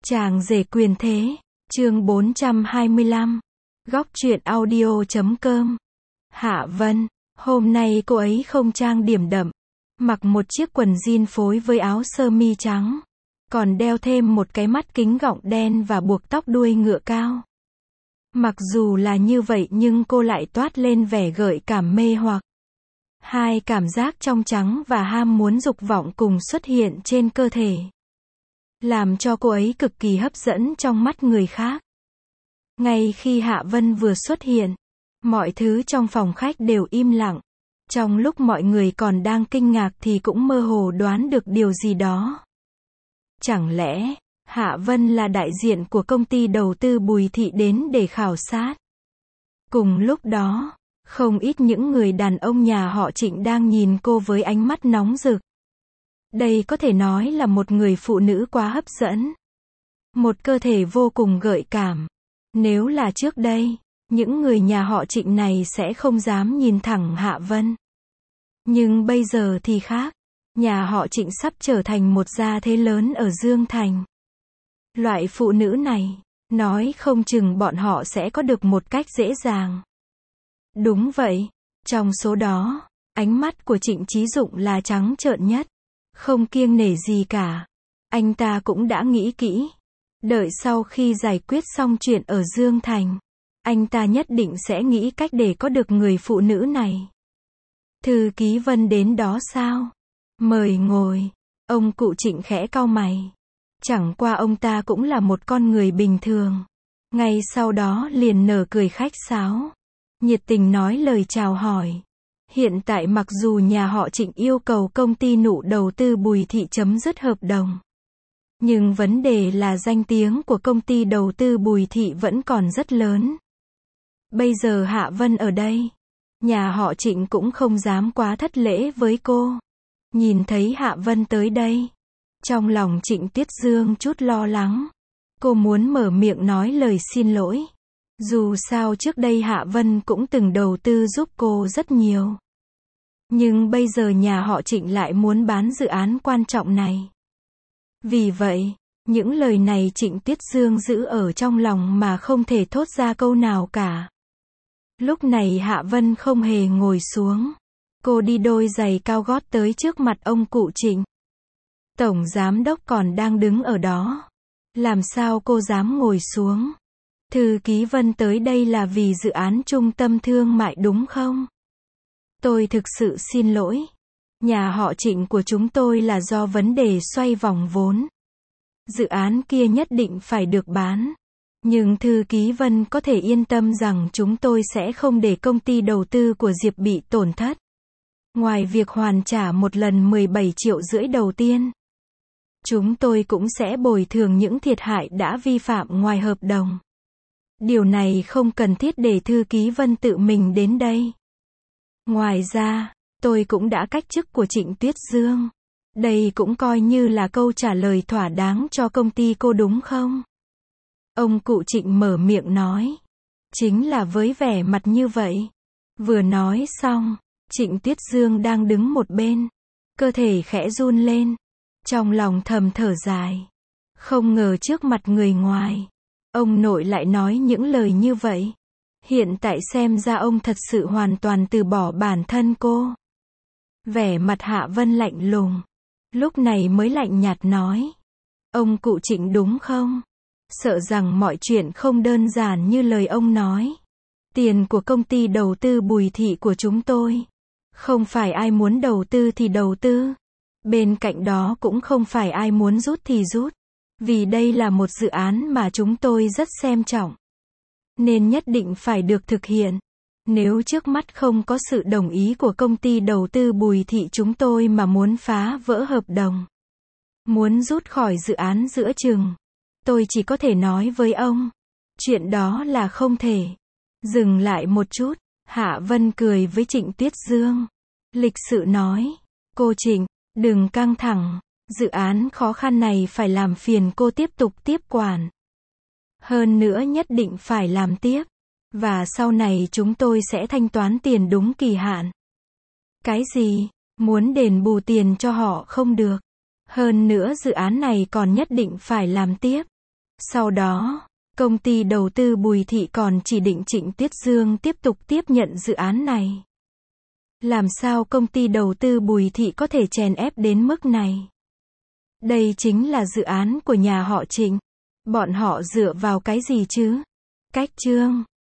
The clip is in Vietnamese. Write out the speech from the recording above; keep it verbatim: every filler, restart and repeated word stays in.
Chàng rể quyền thế, chương bốn trăm hai mươi lăm, góc truyện audio chấm com. Hạ Vân, hôm nay cô ấy không trang điểm đậm, mặc một chiếc quần jean phối với áo sơ mi trắng, còn đeo thêm một cái mắt kính gọng đen và buộc tóc đuôi ngựa cao. Mặc dù là như vậy nhưng cô lại toát lên vẻ gợi cảm mê hoặc. Hai cảm giác trong trắng và ham muốn dục vọng cùng xuất hiện trên cơ thể, làm cho cô ấy cực kỳ hấp dẫn trong mắt người khác. Ngay khi Hạ Vân vừa xuất hiện, mọi thứ trong phòng khách đều im lặng. Trong lúc mọi người còn đang kinh ngạc thì cũng mơ hồ đoán được điều gì đó. Chẳng lẽ, Hạ Vân là đại diện của công ty đầu tư Bùi Thị đến để khảo sát? Cùng lúc đó, không ít những người đàn ông nhà họ Trịnh đang nhìn cô với ánh mắt nóng rực. Đây có thể nói là một người phụ nữ quá hấp dẫn. Một cơ thể vô cùng gợi cảm. Nếu là trước đây, những người nhà họ Trịnh này sẽ không dám nhìn thẳng Hạ Vân. Nhưng bây giờ thì khác. Nhà họ Trịnh sắp trở thành một gia thế lớn ở Dương Thành. Loại phụ nữ này, nói không chừng bọn họ sẽ có được một cách dễ dàng. Đúng vậy, trong số đó, ánh mắt của Trịnh Chí Dụng là trắng trợn nhất. Không kiêng nể gì cả. Anh ta cũng đã nghĩ kỹ. Đợi sau khi giải quyết xong chuyện ở Dương Thành, anh ta nhất định sẽ nghĩ cách để có được người phụ nữ này. Thư ký Vân đến đó sao? Mời ngồi. Ông cụ Trịnh khẽ cau mày. Chẳng qua ông ta cũng là một con người bình thường. Ngay sau đó liền nở cười khách sáo, nhiệt tình nói lời chào hỏi. Hiện tại mặc dù nhà họ Trịnh yêu cầu công ty nụ đầu tư Bùi Thị chấm dứt hợp đồng, nhưng vấn đề là danh tiếng của công ty đầu tư Bùi Thị vẫn còn rất lớn. Bây giờ Hạ Vân ở đây, nhà họ Trịnh cũng không dám quá thất lễ với cô. Nhìn thấy Hạ Vân tới đây, trong lòng Trịnh Tuyết Dương chút lo lắng. Cô muốn mở miệng nói lời xin lỗi. Dù sao trước đây Hạ Vân cũng từng đầu tư giúp cô rất nhiều. Nhưng bây giờ nhà họ Trịnh lại muốn bán dự án quan trọng này. Vì vậy, những lời này Trịnh Tuyết Dương giữ ở trong lòng mà không thể thốt ra câu nào cả. Lúc này Hạ Vân không hề ngồi xuống. Cô đi đôi giày cao gót tới trước mặt ông cụ Trịnh. Tổng giám đốc còn đang đứng ở đó. Làm sao cô dám ngồi xuống? Thư ký Vân tới đây là vì dự án trung tâm thương mại đúng không? Tôi thực sự xin lỗi. Nhà họ Trịnh của chúng tôi là do vấn đề xoay vòng vốn. Dự án kia nhất định phải được bán. Nhưng thư ký Vân có thể yên tâm rằng chúng tôi sẽ không để công ty đầu tư của Diệp bị tổn thất. Ngoài việc hoàn trả một lần mười bảy triệu rưỡi đầu tiên, chúng tôi cũng sẽ bồi thường những thiệt hại đã vi phạm ngoài hợp đồng. Điều này không cần thiết để thư ký Vân tự mình đến đây. Ngoài ra, tôi cũng đã cách chức của Trịnh Tuyết Dương. Đây cũng coi như là câu trả lời thỏa đáng cho công ty cô đúng không? Ông cụ Trịnh mở miệng nói. Chính là với vẻ mặt như vậy. Vừa nói xong, Trịnh Tuyết Dương đang đứng một bên. Cơ thể khẽ run lên. Trong lòng thầm thở dài. Không ngờ trước mặt người ngoài, ông nội lại nói những lời như vậy. Hiện tại xem ra ông thật sự hoàn toàn từ bỏ bản thân cô. Vẻ mặt Hạ Vân lạnh lùng. Lúc này mới lạnh nhạt nói. Ông cụ Trịnh đúng không? Sợ rằng mọi chuyện không đơn giản như lời ông nói. Tiền của công ty đầu tư Bùi Thị của chúng tôi, không phải ai muốn đầu tư thì đầu tư. Bên cạnh đó cũng không phải ai muốn rút thì rút. Vì đây là một dự án mà chúng tôi rất xem trọng, nên nhất định phải được thực hiện. Nếu trước mắt không có sự đồng ý của công ty đầu tư Bùi Thị chúng tôi mà muốn phá vỡ hợp đồng, muốn rút khỏi dự án giữa chừng, tôi chỉ có thể nói với ông, chuyện đó là không thể. Dừng lại một chút, Hạ Vân cười với Trịnh Tuyết Dương. Lịch sự nói, cô Trịnh, đừng căng thẳng, dự án khó khăn này phải làm phiền cô tiếp tục tiếp quản. Hơn nữa nhất định phải làm tiếp. Và sau này chúng tôi sẽ thanh toán tiền đúng kỳ hạn. Cái gì? Muốn đền bù tiền cho họ không được. Hơn nữa dự án này còn nhất định phải làm tiếp. Sau đó, công ty đầu tư Bùi Thị còn chỉ định Trịnh Tuyết Dương tiếp tục tiếp nhận dự án này. Làm sao công ty đầu tư Bùi Thị có thể chèn ép đến mức này? Đây chính là dự án của nhà họ Trịnh. Bọn họ dựa vào cái gì chứ? Cách chương